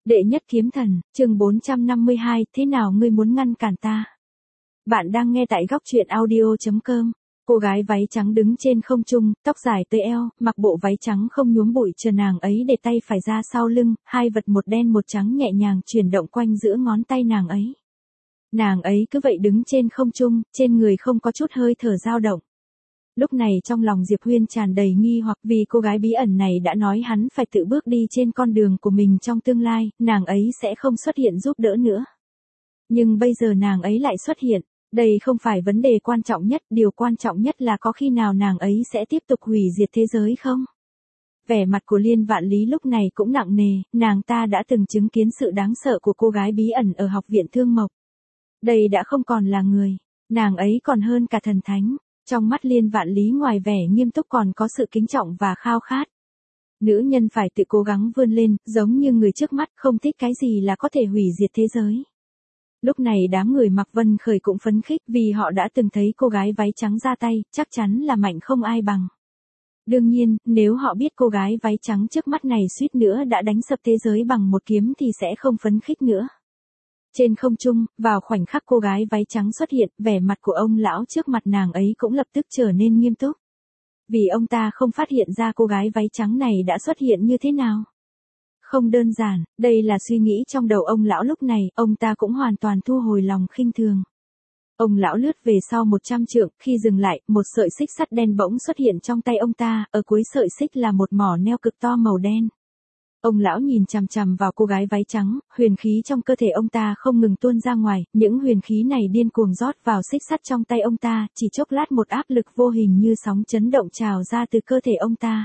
Đệ nhất kiếm thần, chương 452, thế nào ngươi muốn ngăn cản ta? Bạn đang nghe tại góc truyện audio.com. Cô gái váy trắng đứng trên không trung, tóc dài tới eo, mặc bộ váy trắng không nhuốm bụi, chờ nàng ấy để tay phải ra sau lưng, hai vật một đen một trắng nhẹ nhàng chuyển động quanh giữa ngón tay nàng ấy. Nàng ấy cứ vậy đứng trên không trung, trên người không có chút hơi thở dao động. Lúc này trong lòng Diệp Huyên tràn đầy nghi hoặc vì cô gái bí ẩn này đã nói hắn phải tự bước đi trên con đường của mình trong tương lai, nàng ấy sẽ không xuất hiện giúp đỡ nữa. Nhưng bây giờ nàng ấy lại xuất hiện, đây không phải vấn đề quan trọng nhất, điều quan trọng nhất là có khi nào nàng ấy sẽ tiếp tục hủy diệt thế giới không? Vẻ mặt của Liên Vạn Lý lúc này cũng nặng nề, nàng ta đã từng chứng kiến sự đáng sợ của cô gái bí ẩn ở học viện Thương Mộc. Đây đã không còn là người, nàng ấy còn hơn cả thần thánh. Trong mắt Liên Vạn Lý ngoài vẻ nghiêm túc còn có sự kính trọng và khao khát. Nữ nhân phải tự cố gắng vươn lên, giống như người trước mắt không thích cái gì là có thể hủy diệt thế giới. Lúc này đám người Mạc Vân Khởi cũng phấn khích vì họ đã từng thấy cô gái váy trắng ra tay, chắc chắn là mạnh không ai bằng. Đương nhiên, nếu họ biết cô gái váy trắng trước mắt này suýt nữa đã đánh sập thế giới bằng một kiếm thì sẽ không phấn khích nữa. Trên không trung, vào khoảnh khắc cô gái váy trắng xuất hiện, vẻ mặt của ông lão trước mặt nàng ấy cũng lập tức trở nên nghiêm túc. Vì ông ta không phát hiện ra cô gái váy trắng này đã xuất hiện như thế nào. Không đơn giản, đây là suy nghĩ trong đầu ông lão lúc này, ông ta cũng hoàn toàn thu hồi lòng khinh thường. Ông lão lướt về sau 100 trượng, khi dừng lại, một sợi xích sắt đen bỗng xuất hiện trong tay ông ta, ở cuối sợi xích là một mỏ neo cực to màu đen. Ông lão nhìn chằm chằm vào cô gái váy trắng, huyền khí trong cơ thể ông ta không ngừng tuôn ra ngoài, những huyền khí này điên cuồng rót vào xích sắt trong tay ông ta, chỉ chốc lát một áp lực vô hình như sóng chấn động trào ra từ cơ thể ông ta.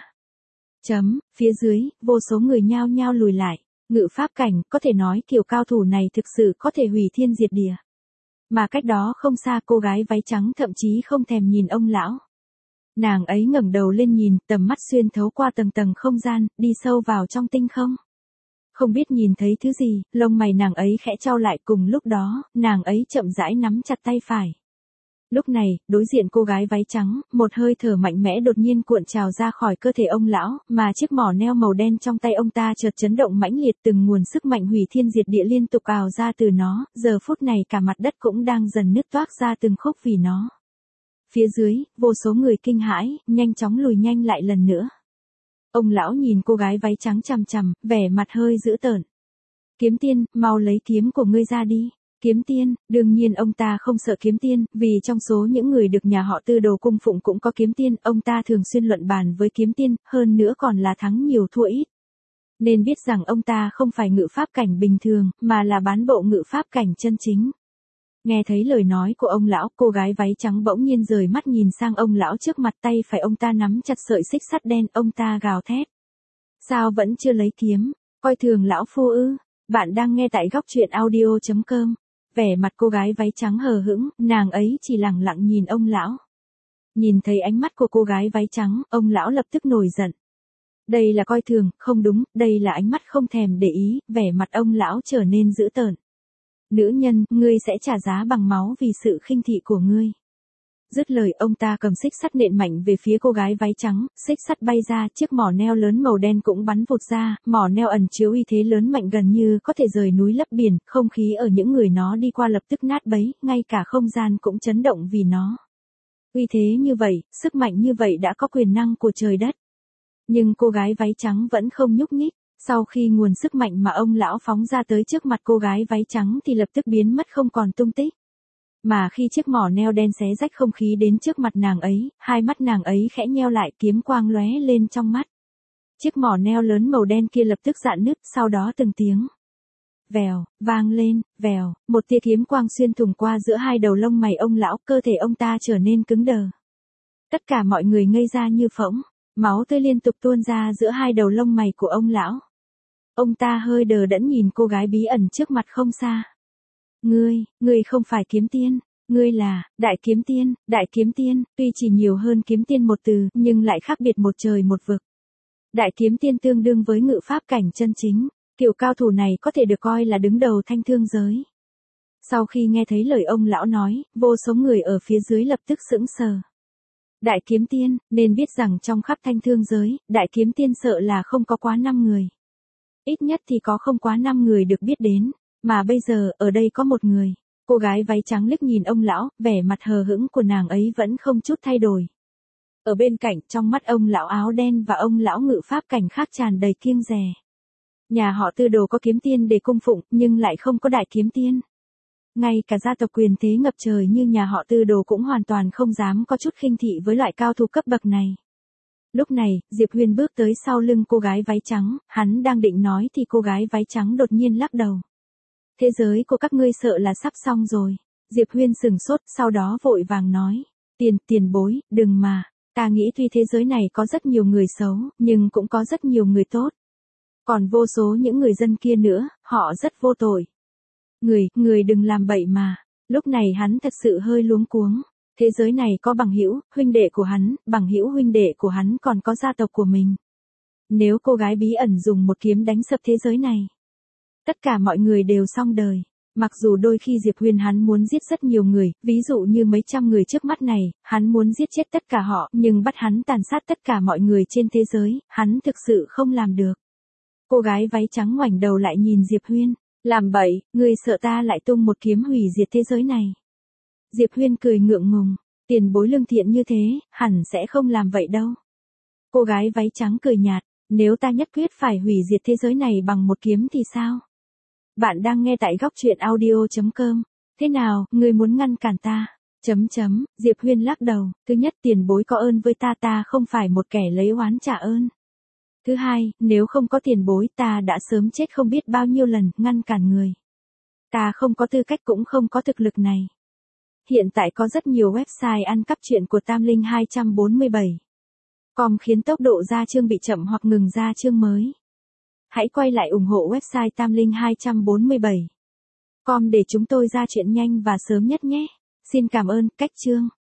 Phía dưới, vô số người nhao nhao lùi lại, ngự pháp cảnh, có thể nói kiểu cao thủ này thực sự có thể hủy thiên diệt địa. Mà cách đó không xa cô gái váy trắng thậm chí không thèm nhìn ông lão. Nàng ấy ngẩng đầu lên nhìn, tầm mắt xuyên thấu qua tầng tầng không gian, đi sâu vào trong tinh không. Không biết nhìn thấy thứ gì, lông mày nàng ấy khẽ chau lại, cùng lúc đó, nàng ấy chậm rãi nắm chặt tay phải. Lúc này, đối diện cô gái váy trắng, một hơi thở mạnh mẽ đột nhiên cuộn trào ra khỏi cơ thể ông lão, mà chiếc mỏ neo màu đen trong tay ông ta chợt chấn động mãnh liệt, từng nguồn sức mạnh hủy thiên diệt địa liên tục ào ra từ nó, giờ phút này cả mặt đất cũng đang dần nứt toác ra từng khúc vì nó. Phía dưới, vô số người kinh hãi, nhanh chóng lùi nhanh lại lần nữa. Ông lão nhìn cô gái váy trắng chằm chằm, vẻ mặt hơi dữ tợn. Kiếm tiên, mau lấy kiếm của ngươi ra đi. Kiếm tiên, đương nhiên ông ta không sợ kiếm tiên, vì trong số những người được nhà họ Tư đồ cung phụng cũng có kiếm tiên, ông ta thường xuyên luận bàn với kiếm tiên, hơn nữa còn là thắng nhiều thua ít. Nên biết rằng ông ta không phải ngự pháp cảnh bình thường, mà là bán bộ ngự pháp cảnh chân chính. Nghe thấy lời nói của ông lão, cô gái váy trắng bỗng nhiên rời mắt nhìn sang ông lão trước mặt, tay phải ông ta nắm chặt sợi xích sắt đen, ông ta gào thét. Sao vẫn chưa lấy kiếm, coi thường lão phu ư? Bạn đang nghe tại góc truyện audio.com. Vẻ mặt cô gái váy trắng hờ hững, nàng ấy chỉ lặng lặng nhìn ông lão. Nhìn thấy ánh mắt của cô gái váy trắng, ông lão lập tức nổi giận. Đây là coi thường, không đúng, đây là ánh mắt không thèm để ý, vẻ mặt ông lão trở nên dữ tợn. Nữ nhân, ngươi sẽ trả giá bằng máu vì sự khinh thị của ngươi. Dứt lời, ông ta cầm xích sắt nện mạnh về phía cô gái váy trắng, xích sắt bay ra, chiếc mỏ neo lớn màu đen cũng bắn vụt ra, mỏ neo ẩn chứa uy thế lớn mạnh gần như có thể rời núi lấp biển, không khí ở những người nó đi qua lập tức nát bấy, ngay cả không gian cũng chấn động vì nó. Uy thế như vậy, sức mạnh như vậy đã có quyền năng của trời đất. Nhưng cô gái váy trắng vẫn không nhúc nhích. Sau khi nguồn sức mạnh mà ông lão phóng ra tới trước mặt cô gái váy trắng thì lập tức biến mất không còn tung tích. Mà khi chiếc mỏ neo đen xé rách không khí đến trước mặt nàng ấy, hai mắt nàng ấy khẽ nheo lại, kiếm quang lóe lên trong mắt. Chiếc mỏ neo lớn màu đen kia lập tức rạn nứt, sau đó từng tiếng vèo, vang lên, vèo, một tia kiếm quang xuyên thủng qua giữa hai đầu lông mày ông lão, cơ thể ông ta trở nên cứng đờ. Tất cả mọi người ngây ra như phỗng, máu tươi liên tục tuôn ra giữa hai đầu lông mày của ông lão. Ông ta hơi đờ đẫn nhìn cô gái bí ẩn trước mặt không xa. Ngươi không phải kiếm tiên, ngươi là đại kiếm tiên, tuy chỉ nhiều hơn kiếm tiên một từ, nhưng lại khác biệt một trời một vực. Đại kiếm tiên tương đương với ngự pháp cảnh chân chính, kiểu cao thủ này có thể được coi là đứng đầu thanh thương giới. Sau khi nghe thấy lời ông lão nói, vô số người ở phía dưới lập tức sững sờ. Đại kiếm tiên, nên biết rằng trong khắp thanh thương giới, đại kiếm tiên sợ là không có quá 5 người. Ít nhất thì có không quá 5 người được biết đến, mà bây giờ, ở đây có một người. Cô gái váy trắng liếc nhìn ông lão, vẻ mặt hờ hững của nàng ấy vẫn không chút thay đổi. Ở bên cạnh, trong mắt ông lão áo đen và ông lão ngự pháp cảnh khác tràn đầy kiêng dè. Nhà họ Tư Đồ có kiếm tiên để cung phụng, nhưng lại không có đại kiếm tiên. Ngay cả gia tộc quyền thế ngập trời như nhà họ Tư Đồ cũng hoàn toàn không dám có chút khinh thị với loại cao thủ cấp bậc này. Lúc này, Diệp Huyên bước tới sau lưng cô gái váy trắng, hắn đang định nói thì cô gái váy trắng đột nhiên lắc đầu. Thế giới của các ngươi sợ là sắp xong rồi. Diệp Huyên sừng sốt, sau đó vội vàng nói. Tiền bối, đừng mà. Ta nghĩ tuy thế giới này có rất nhiều người xấu, nhưng cũng có rất nhiều người tốt. Còn vô số những người dân kia nữa, họ rất vô tội. Người đừng làm bậy mà. Lúc này hắn thật sự hơi luống cuống. Thế giới này có bằng hữu, huynh đệ của hắn, bằng hữu huynh đệ của hắn còn có gia tộc của mình. Nếu cô gái bí ẩn dùng một kiếm đánh sập thế giới này, tất cả mọi người đều xong đời. Mặc dù đôi khi Diệp Huyên hắn muốn giết rất nhiều người, ví dụ như mấy trăm người trước mắt này, hắn muốn giết chết tất cả họ, nhưng bắt hắn tàn sát tất cả mọi người trên thế giới, hắn thực sự không làm được. Cô gái váy trắng ngoảnh đầu lại nhìn Diệp Huyên. Làm bậy, ngươi sợ ta lại tung một kiếm hủy diệt thế giới này. Diệp Huyên cười ngượng ngùng, tiền bối lương thiện như thế, hẳn sẽ không làm vậy đâu. Cô gái váy trắng cười nhạt, nếu ta nhất quyết phải hủy diệt thế giới này bằng một kiếm thì sao? Bạn đang nghe tại góc truyện audio.com. Thế nào, ngươi muốn ngăn cản ta? Diệp Huyên lắc đầu, thứ nhất tiền bối có ơn với ta không phải một kẻ lấy oán trả ơn. Thứ hai, nếu không có tiền bối ta đã sớm chết không biết bao nhiêu lần, ngăn cản người. Ta không có tư cách cũng không có thực lực này. Hiện tại có rất nhiều website ăn cắp truyện của Tam Linh 247. Khiến tốc độ ra chương bị chậm hoặc ngừng ra chương mới. Hãy quay lại ủng hộ website Tam Linh 247. Để chúng tôi ra chuyện nhanh và sớm nhất nhé. Xin cảm ơn, cách chương.